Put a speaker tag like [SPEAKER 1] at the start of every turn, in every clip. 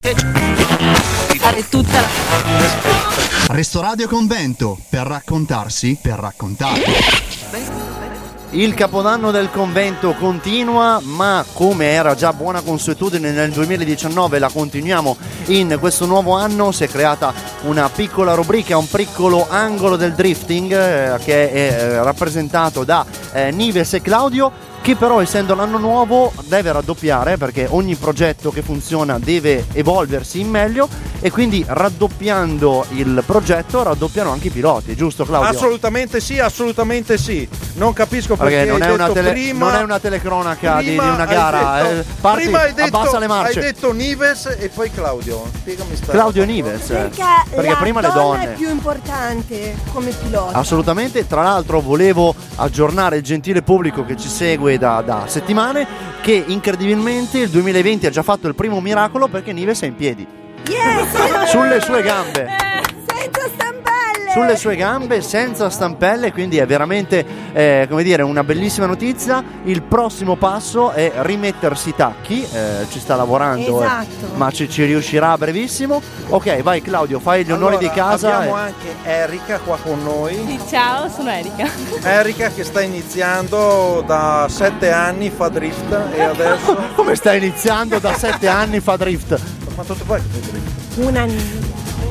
[SPEAKER 1] Fare tutta la...
[SPEAKER 2] Resto Radio Convento, per raccontarsi, per raccontare.
[SPEAKER 3] Il Capodanno del Convento continua, ma come era già buona consuetudine nel 2019, la continuiamo in questo nuovo anno. Si è creata una piccola rubrica, un piccolo angolo del drifting che è rappresentato da Nives e Claudio, che però, essendo l'anno nuovo, deve raddoppiare, perché ogni progetto che funziona deve evolversi in meglio, e quindi raddoppiando il progetto raddoppiano anche i piloti, giusto Claudio?
[SPEAKER 4] Assolutamente sì. Non capisco perché
[SPEAKER 3] non
[SPEAKER 4] hai
[SPEAKER 3] è una
[SPEAKER 4] detto prima,
[SPEAKER 3] non è una telecronaca di una
[SPEAKER 4] hai
[SPEAKER 3] gara.
[SPEAKER 4] detto, prima hai detto,
[SPEAKER 3] abbassa le marce.
[SPEAKER 4] hai detto Nives e poi Claudio. Spiegami sta
[SPEAKER 3] Claudio e
[SPEAKER 4] cosa.
[SPEAKER 3] Nives.
[SPEAKER 5] Perché
[SPEAKER 3] prima
[SPEAKER 5] la
[SPEAKER 3] le
[SPEAKER 5] donna
[SPEAKER 3] donne
[SPEAKER 5] è più importante come pilota.
[SPEAKER 3] Assolutamente. Tra l'altro volevo aggiornare il gentile pubblico che ci segue da settimane, che incredibilmente il 2020 ha già fatto il primo miracolo, perché Nives è in piedi.
[SPEAKER 5] Yes!
[SPEAKER 3] Sulle sue gambe.
[SPEAKER 5] Senza stampelle.
[SPEAKER 3] Sulle sue gambe, senza stampelle, quindi è veramente come dire, una bellissima notizia. Il prossimo passo è rimettersi i tacchi, ci sta lavorando,
[SPEAKER 5] esatto.
[SPEAKER 3] Ma ci riuscirà a brevissimo. Ok, vai Claudio, fai gli onori di casa.
[SPEAKER 4] Abbiamo anche Erika qua con noi.
[SPEAKER 1] Sì, ciao, sono Erika.
[SPEAKER 4] Erika che sta iniziando da 7 anni, fa drift e adesso...
[SPEAKER 3] Come sta iniziando da 7 anni fa drift?
[SPEAKER 4] Quanto ti fai che fai drift?
[SPEAKER 5] Un annetto.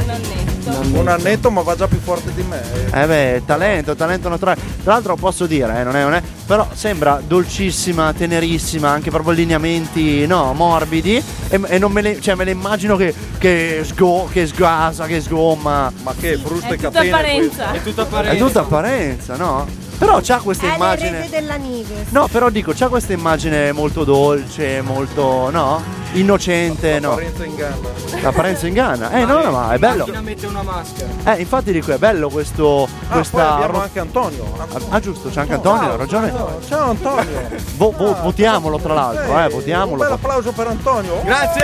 [SPEAKER 4] Un annetto, ma va già più forte di me.
[SPEAKER 3] Talento naturale. Tra l'altro posso dire, non è, però sembra dolcissima, tenerissima, anche proprio lineamenti morbidi, e non me le immagino che sgasa, che sgomma.
[SPEAKER 4] Ma che frusta e
[SPEAKER 1] tutta
[SPEAKER 4] catene.
[SPEAKER 1] apparenza.
[SPEAKER 3] È tutta apparenza, no? Però c'ha questa immagine.
[SPEAKER 5] È l'erede della Nives.
[SPEAKER 3] No, però dico, c'ha questa immagine molto dolce, molto, innocente, no?
[SPEAKER 4] L'apparenza inganna.
[SPEAKER 3] L'apparenza inganna. No, ma è bello.
[SPEAKER 6] Mette una maschera.
[SPEAKER 3] Infatti dico, è bello questo.
[SPEAKER 4] Poi abbiamo anche Antonio.
[SPEAKER 3] Giusto, c'è anche Antonio, ha ragione.
[SPEAKER 4] Ciao Antonio.
[SPEAKER 3] Votiamolo tra l'altro, votiamolo.
[SPEAKER 4] Un bel applauso per Antonio.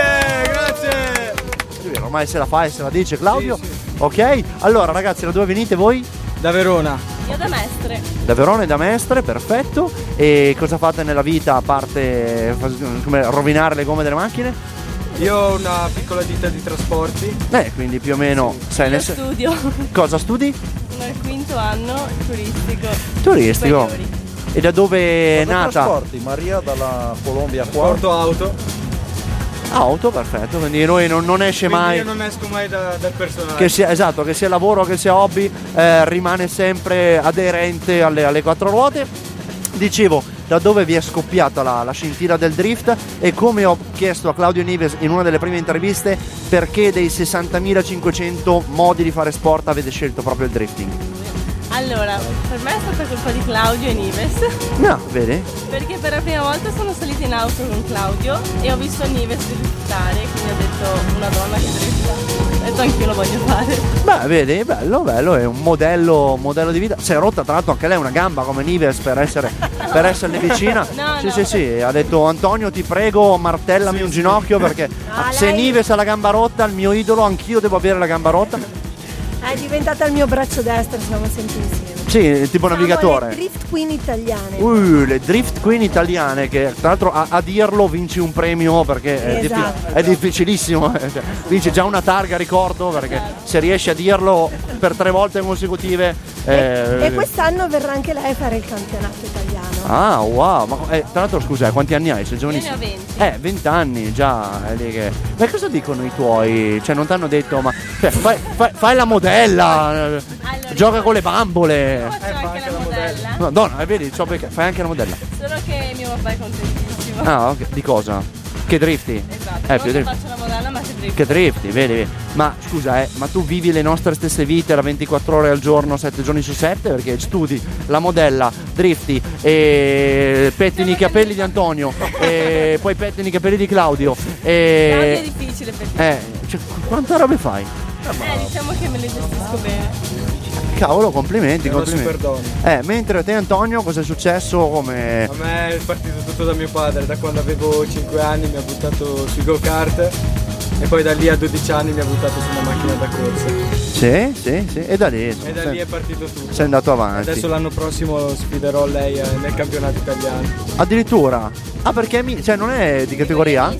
[SPEAKER 6] Grazie.
[SPEAKER 3] Ormai se la fa e se la dice Claudio.
[SPEAKER 6] Sì.
[SPEAKER 3] Ok, allora ragazzi, da dove venite voi?
[SPEAKER 6] Da Verona.
[SPEAKER 1] Io da Mestre.
[SPEAKER 3] Da Verona e da Mestre, perfetto. E cosa fate nella vita a parte come rovinare le gomme delle macchine?
[SPEAKER 6] Io ho una piccola ditta di trasporti.
[SPEAKER 3] Quindi più o meno sei
[SPEAKER 1] Io studio.
[SPEAKER 3] Cosa studi?
[SPEAKER 1] Nel quinto anno
[SPEAKER 3] Turistico.
[SPEAKER 1] superiori.
[SPEAKER 3] E da dove è
[SPEAKER 4] Cosa
[SPEAKER 3] nata?
[SPEAKER 4] trasporti? Maria dalla Colombia qua.
[SPEAKER 6] Porto auto.
[SPEAKER 3] Auto, perfetto, quindi noi non esce
[SPEAKER 6] Quindi
[SPEAKER 3] mai.
[SPEAKER 6] io non esco mai dal personale.
[SPEAKER 3] Che sia lavoro, che sia hobby, rimane sempre aderente alle quattro ruote. Dicevo, da dove vi è scoppiata la scintilla del drift, e come ho chiesto a Claudio Nives in una delle prime interviste, perché dei 60.500 modi di fare sport avete scelto proprio il drifting?
[SPEAKER 1] Allora, per me è stata colpa di Claudio e Nives.
[SPEAKER 3] No, vedi?
[SPEAKER 1] Perché per la prima volta sono salita in auto con Claudio e ho visto Nives driftare, quindi ho detto, una donna che drifta. Ho detto, anch'io lo voglio fare.
[SPEAKER 3] Beh, vedi, bello, è un modello di vita. Si è rotta tra l'altro anche lei una gamba come Nives per esserle vicina. Sì, ha detto, Antonio ti prego martellami un ginocchio, perché se Nives ha la gamba rotta, il mio idolo, anch'io devo avere la gamba rotta.
[SPEAKER 5] È diventata il mio braccio destro, siamo sempre insieme.
[SPEAKER 3] Sì, tipo navigatore.
[SPEAKER 5] Le drift queen italiane.
[SPEAKER 3] Le drift queen italiane, che tra l'altro a dirlo vinci un premio, perché è difficilissimo. Vinci già una targa, ricordo, perché se riesci a dirlo per 3 volte consecutive.
[SPEAKER 5] E quest'anno verrà anche lei a fare il campionato italiano.
[SPEAKER 3] Ah, wow, ma tra l'altro scusa, quanti anni hai? Sei giovanissimo.
[SPEAKER 1] Io ne ho 20.
[SPEAKER 3] 20 anni già. Ma cosa dicono i tuoi? Cioè, non ti hanno detto, ma fai la modella,
[SPEAKER 1] allora,
[SPEAKER 3] gioca con le bambole.
[SPEAKER 1] Faccio anche la modella.
[SPEAKER 3] Madonna, vedi, so perché fai anche la modella.
[SPEAKER 1] Solo che mio papà è contentissimo.
[SPEAKER 3] Ah, ok. Di cosa? Che drifti?
[SPEAKER 1] Esatto,
[SPEAKER 3] più
[SPEAKER 1] non faccio la modella, ma che drifti.
[SPEAKER 3] Che drifti, vedi. Ma scusa, ma tu vivi le nostre stesse vite da 24 ore al giorno, 7 giorni su 7, perché studi la modella, drifti e pettini i capelli di Antonio e poi pettini i capelli di Claudio.
[SPEAKER 1] Claudio è difficile perché.
[SPEAKER 3] Cioè, quante robe fai?
[SPEAKER 1] Diciamo che me le gestisco bene.
[SPEAKER 3] Cavolo, complimenti.
[SPEAKER 6] Super donna.
[SPEAKER 3] Mentre te Antonio, cosa è successo? Come...
[SPEAKER 6] A me è partito tutto da mio padre, da quando avevo 5 anni mi ha buttato sui go-kart e poi da lì a 12 anni mi ha buttato su una macchina da corsa.
[SPEAKER 3] Sì, e da lì.
[SPEAKER 6] E da lì è partito tutto.
[SPEAKER 3] Sei andato avanti.
[SPEAKER 6] Adesso l'anno prossimo sfiderò lei nel campionato italiano.
[SPEAKER 3] Addirittura? Ah, perché non è di categoria?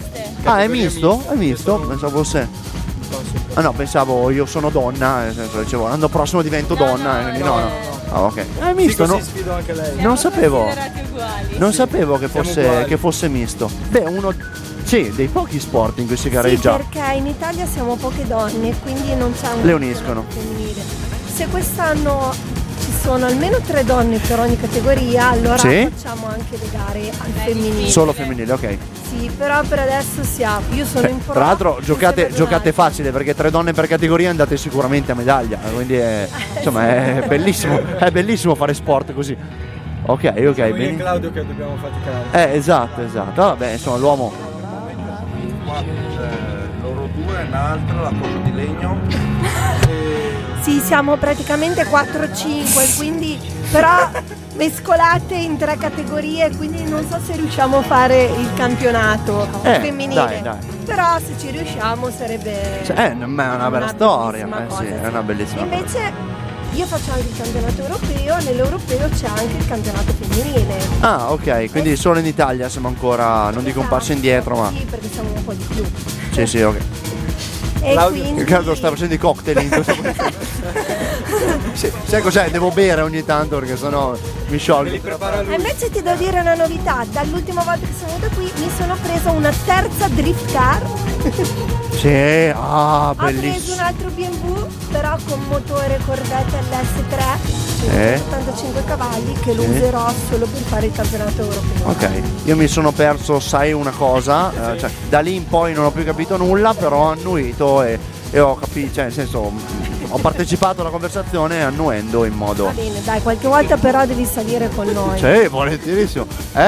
[SPEAKER 3] è misto? È misto? Pensavo fosse. Ah no, pensavo io sono donna, nel senso dicevo l'anno prossimo divento donna, quindi no. Ah, ok. È misto, no?
[SPEAKER 6] Sfido anche lei.
[SPEAKER 3] Non sapevo.
[SPEAKER 1] Uguali.
[SPEAKER 3] Non sapevo che
[SPEAKER 6] Siamo
[SPEAKER 3] fosse,
[SPEAKER 6] uguali.
[SPEAKER 3] che fosse misto. Beh, sì, dei pochi sport in cui si gareggia.
[SPEAKER 5] Sì, perché in Italia siamo poche donne, quindi non c'è un
[SPEAKER 3] Le uniscono.
[SPEAKER 5] femminile. Se quest'anno ci sono almeno 3 donne per ogni categoria, allora
[SPEAKER 3] Sì?
[SPEAKER 5] facciamo anche le gare al femminile.
[SPEAKER 3] Solo femminile, ok.
[SPEAKER 5] Sì, però per adesso siamo. Io sono in pro.
[SPEAKER 3] Tra l'altro
[SPEAKER 5] tu
[SPEAKER 3] giocate
[SPEAKER 5] sei per
[SPEAKER 3] facile perché 3 donne per categoria andate sicuramente a medaglia. Quindi insomma è bellissimo fare sport così. Ok,
[SPEAKER 6] Siamo io e
[SPEAKER 3] bene.
[SPEAKER 6] Claudio che dobbiamo faticare.
[SPEAKER 3] Esatto. Vabbè, insomma l'uomo.
[SPEAKER 4] Qua c'è loro due, un'altra, la cosa di legno.
[SPEAKER 5] Sì, siamo praticamente 4-5, quindi però mescolate in 3 categorie, quindi non so se riusciamo a fare il campionato femminile.
[SPEAKER 3] dai.
[SPEAKER 5] Però se ci riusciamo sarebbe
[SPEAKER 3] È una bella storia.
[SPEAKER 5] bellissima cosa,
[SPEAKER 3] Sì, è una bellissima cosa.
[SPEAKER 5] Invece io faccio anche il campionato europeo, nell'europeo c'è anche il campionato femminile.
[SPEAKER 3] Ah, ok, quindi solo in Italia siamo ancora, non dico un passo indietro, ma.
[SPEAKER 5] Sì, perché siamo un po' di più.
[SPEAKER 3] Sì, ok.
[SPEAKER 5] E
[SPEAKER 6] Claudio-
[SPEAKER 5] quindi
[SPEAKER 3] Riccardo sta facendo i cocktail in questo momento. Sì, sai cos'è? Devo bere ogni tanto perché sennò mi sciolgo.
[SPEAKER 6] Li prepara
[SPEAKER 5] E
[SPEAKER 6] lui.
[SPEAKER 5] invece ti devo dire una novità, dall'ultima volta che sono venuta qui mi sono presa una terza drift car.
[SPEAKER 3] Sì,
[SPEAKER 5] Ho preso
[SPEAKER 3] bellissimo.
[SPEAKER 5] un altro B&W però con motore Corvette LS3 185 cavalli che lo
[SPEAKER 3] Sì.
[SPEAKER 5] userò solo per fare il campionato europeo.
[SPEAKER 3] Ok, io mi sono perso, sai una cosa, cioè, da lì in poi non ho più capito nulla, però ho annuito e ho capito, cioè nel senso ho partecipato alla conversazione annuendo in modo.
[SPEAKER 5] Va bene, dai, qualche volta però devi salire con noi.
[SPEAKER 3] Sì, volentierissimo.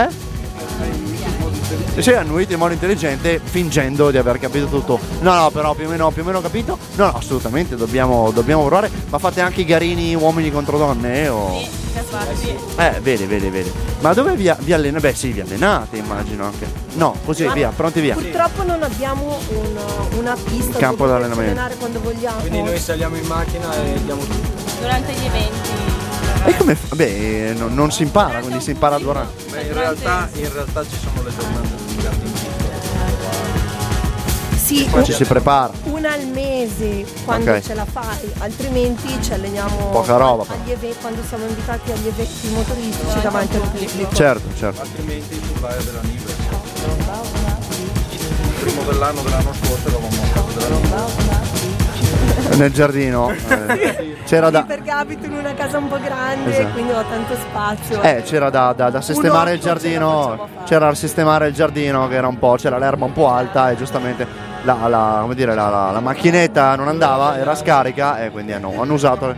[SPEAKER 3] Sì, annuito in modo intelligente fingendo di aver capito tutto. No, però più o meno ho capito. No, assolutamente, dobbiamo provare. Ma fate anche i garini uomini contro donne? O.
[SPEAKER 1] Sì, casuali.
[SPEAKER 3] Vedi. Ma dove vi allenate? Beh sì, vi allenate immagino anche. No, così
[SPEAKER 5] Ma
[SPEAKER 3] via, pronti via.
[SPEAKER 5] Purtroppo non abbiamo una pista
[SPEAKER 3] campo
[SPEAKER 5] dove
[SPEAKER 3] d'allenamento.
[SPEAKER 5] allenare quando vogliamo.
[SPEAKER 6] Quindi noi saliamo in macchina e diamo tutto.
[SPEAKER 1] Durante gli eventi.
[SPEAKER 3] E come fa? Beh, non si impara, quindi si impara durante.
[SPEAKER 4] Beh, in realtà ci sono le giornate di giardino.
[SPEAKER 5] Sì,
[SPEAKER 3] Ci si prepara.
[SPEAKER 5] una al mese quando
[SPEAKER 3] Ok.
[SPEAKER 5] ce la fai, altrimenti ci alleniamo
[SPEAKER 3] Poca roba,
[SPEAKER 5] agli quando siamo invitati agli eventi motoristici davanti al pubblico.
[SPEAKER 3] Certo.
[SPEAKER 4] Altrimenti tu vai della Nive. Il primo dell'anno scorso eravamo a casa della Nive.
[SPEAKER 3] Nel giardino. C'era
[SPEAKER 5] Sì,
[SPEAKER 3] da.
[SPEAKER 5] perché abito in una casa un po' grande,
[SPEAKER 3] Esatto.
[SPEAKER 5] quindi ho tanto spazio.
[SPEAKER 3] C'era da sistemare il
[SPEAKER 5] orto ce la
[SPEAKER 3] giardino.
[SPEAKER 5] facciamo fare.
[SPEAKER 3] C'era da sistemare il giardino che era un po'. C'era l'erba un po' alta e giustamente la macchinetta non andava, era scarica e quindi hanno usato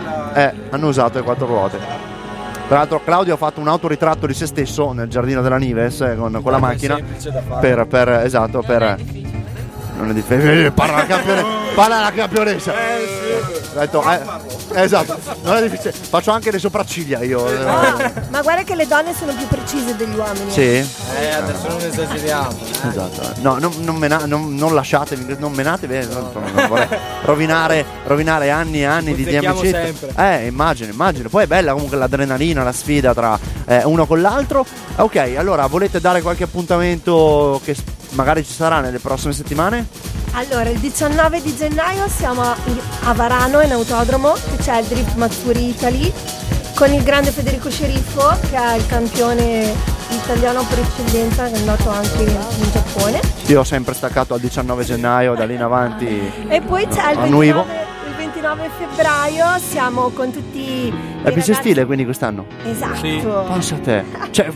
[SPEAKER 3] le 4 ruote. Tra l'altro Claudio ha fatto un autoritratto di se stesso nel giardino della Nives con la macchina
[SPEAKER 6] semplice da fare.
[SPEAKER 3] per non è difficile. Parla la campionessa. Ho detto, esatto, non è difficile. Faccio anche le sopracciglia io.
[SPEAKER 5] Ma guarda che le donne sono più precise degli uomini.
[SPEAKER 3] Sì.
[SPEAKER 6] Adesso non esageriamo.
[SPEAKER 3] Esatto. No, non lasciatevi, non menatevi, non vorrei rovinare anni e anni di
[SPEAKER 6] Zecchiamo
[SPEAKER 3] amicizia.
[SPEAKER 6] sempre.
[SPEAKER 3] Immagino. Poi è bella comunque l'adrenalina, la sfida tra uno con l'altro. Ok, allora volete dare qualche appuntamento che magari ci sarà nelle prossime settimane?
[SPEAKER 5] Allora, il 19 di gennaio siamo a Varano in autodromo, che c'è il Drift Matsuri Italy con il grande Federico Sceriffo, che è il campione italiano per eccellenza, che è andato anche in Giappone.
[SPEAKER 3] Io ho sempre staccato al 19 gennaio, da lì in avanti.
[SPEAKER 5] E poi c'è il
[SPEAKER 3] annuivo.
[SPEAKER 5] 29 febbraio, siamo con tutti i
[SPEAKER 3] È
[SPEAKER 5] ragazzi.
[SPEAKER 3] stile quindi quest'anno.
[SPEAKER 5] Esatto.
[SPEAKER 6] Sì.
[SPEAKER 3] Pensa a te. Cioè,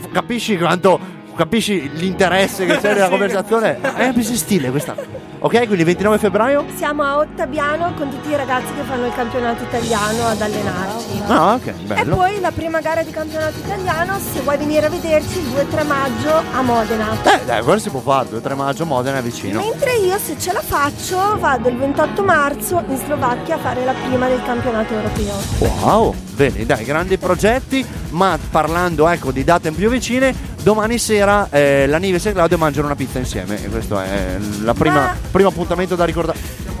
[SPEAKER 3] capisci l'interesse che c'è nella conversazione? È stile quest'anno. Ok, quindi 29 febbraio?
[SPEAKER 5] Siamo a Ottabiano con tutti i ragazzi che fanno il campionato italiano ad allenarci.
[SPEAKER 3] Ah, ok,
[SPEAKER 5] E
[SPEAKER 3] bello.
[SPEAKER 5] poi la prima gara di campionato italiano, se vuoi venire a vederci, il 2-3 maggio a Modena.
[SPEAKER 3] Dai, quello si può fare, 2-3 maggio, Modena è vicino.
[SPEAKER 5] Mentre io, se ce la faccio, vado il 28 marzo in Slovacchia a fare la prima del campionato europeo.
[SPEAKER 3] Wow, bene, dai, grandi progetti, ma parlando ecco di date più vicine, domani sera la Nives e Claudio mangiano una pizza insieme e questo è il primo appuntamento da ricordare.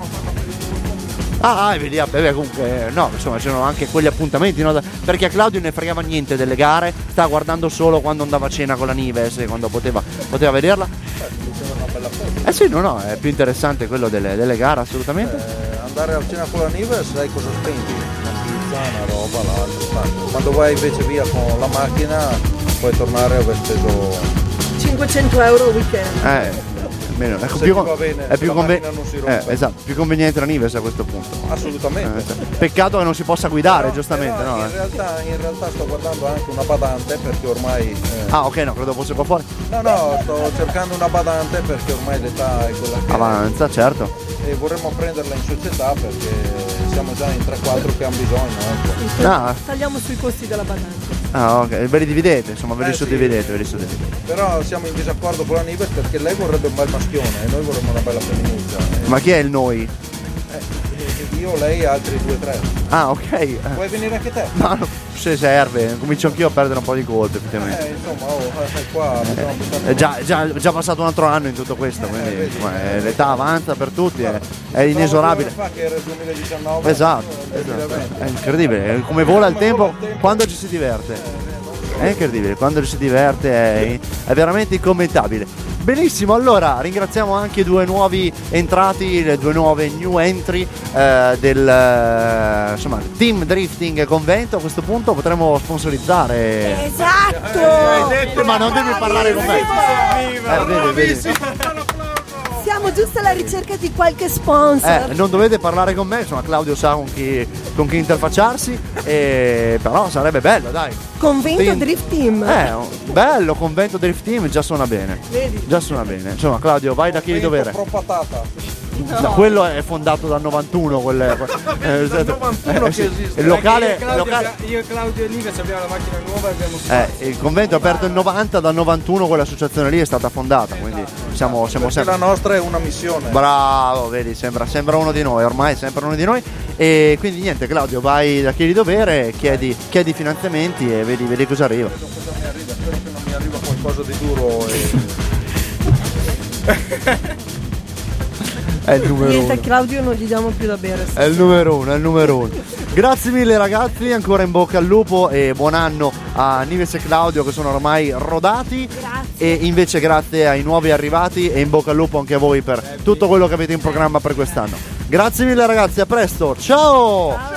[SPEAKER 3] Vedi, beh, comunque no, insomma c'erano anche quegli appuntamenti, no? Perché a Claudio ne fregava niente delle gare, stava guardando solo quando andava a cena con la Nives e quando poteva vederla. Sì, no, è più interessante quello delle gare, assolutamente.
[SPEAKER 4] Andare al cinema con la Nive, sai cosa spendi? Una pizza, una roba, l'altro. Quando vai invece via con la macchina puoi tornare a aver speso
[SPEAKER 5] 500 euro weekend.
[SPEAKER 3] Meno,
[SPEAKER 4] se ti va bene,
[SPEAKER 3] è più
[SPEAKER 4] la macchina non si rompe.
[SPEAKER 3] esatto, più conveniente la Nives a questo punto.
[SPEAKER 4] Assolutamente.
[SPEAKER 3] Peccato che non si possa guidare,
[SPEAKER 4] Però,
[SPEAKER 3] giustamente, no?
[SPEAKER 4] In realtà sto guardando anche una badante perché ormai
[SPEAKER 3] Ah, ok, no, credo fosse qua fuori.
[SPEAKER 4] No, sto cercando una badante perché ormai l'età è quella che
[SPEAKER 3] Avanza, certo.
[SPEAKER 4] e vorremmo prenderla in società perché siamo già in 3-4 che hanno bisogno, ecco.
[SPEAKER 3] Ah.
[SPEAKER 5] Tagliamo sui costi della badanza.
[SPEAKER 3] Ah, ok, ve li dividete, insomma, ve li
[SPEAKER 4] Sì.
[SPEAKER 3] suddividete.
[SPEAKER 4] Però siamo in disaccordo con la Nives perché lei vorrebbe un bel maschione e noi vorremmo una bella femminuccia.
[SPEAKER 3] Ma chi è il noi?
[SPEAKER 4] Io, lei e altri 2-3.
[SPEAKER 3] Ah, ok.
[SPEAKER 4] Vuoi venire anche te?
[SPEAKER 3] No, se serve, comincio anch'io a perdere un po' di colpo, effettivamente.
[SPEAKER 4] Insomma, qua abbiamo buttato-
[SPEAKER 3] È già passato un altro anno in tutto questo, quindi
[SPEAKER 4] vedi.
[SPEAKER 3] insomma, l'età avanza per tutti, è
[SPEAKER 4] Stavo
[SPEAKER 3] inesorabile.
[SPEAKER 4] 2 ore fa che era il 2019.
[SPEAKER 3] Esatto, è incredibile, come vola il tempo quando ci si diverte. È incredibile, quando ci si diverte è veramente incommentabile. Benissimo, allora ringraziamo anche i 2 nuovi entrati, le 2 nuove new entry del team drifting Convento. A questo punto potremmo sponsorizzare.
[SPEAKER 5] Esatto!
[SPEAKER 3] Ma non devi parlare con me. Vedi.
[SPEAKER 5] Siamo giusto alla ricerca di qualche sponsor.
[SPEAKER 3] Non dovete parlare con me, insomma Claudio sa con chi interfacciarsi, però sarebbe bello, dai.
[SPEAKER 5] Convento Drift Team.
[SPEAKER 3] Bello, Convento Drift Team, già suona bene.
[SPEAKER 5] Vedi?
[SPEAKER 3] Già suona bene. Insomma Claudio, vai da chi di dovere.
[SPEAKER 4] Pro patata.
[SPEAKER 3] No, quello è fondato dal 91,
[SPEAKER 4] Dal 91 che esiste.
[SPEAKER 3] Il locale,
[SPEAKER 6] Io e Claudio e Nives abbiamo la macchina nuova e abbiamo
[SPEAKER 3] il convento è aperto nel 90, dal 91 quell'associazione lì è stata fondata, quindi siamo
[SPEAKER 4] Perché
[SPEAKER 3] sempre.
[SPEAKER 4] la nostra è una missione.
[SPEAKER 3] Bravo, vedi, sembra uno di noi, ormai è sempre uno di noi. E quindi niente, Claudio, vai da chi di dovere, chiedi finanziamenti e vedi cosa arriva.
[SPEAKER 4] Cosa mi arriva? Spero che non mi arriva qualcosa di duro
[SPEAKER 3] È il numero
[SPEAKER 5] Niente, a
[SPEAKER 3] 1.
[SPEAKER 5] Claudio non gli diamo più da bere.
[SPEAKER 3] È il numero uno. Grazie mille ragazzi, ancora in bocca al lupo e buon anno a Nives e Claudio che sono ormai rodati.
[SPEAKER 5] Grazie.
[SPEAKER 3] E invece grazie ai nuovi arrivati e in bocca al lupo anche a voi per tutto quello che avete in programma per quest'anno. Grazie mille ragazzi, a presto, ciao.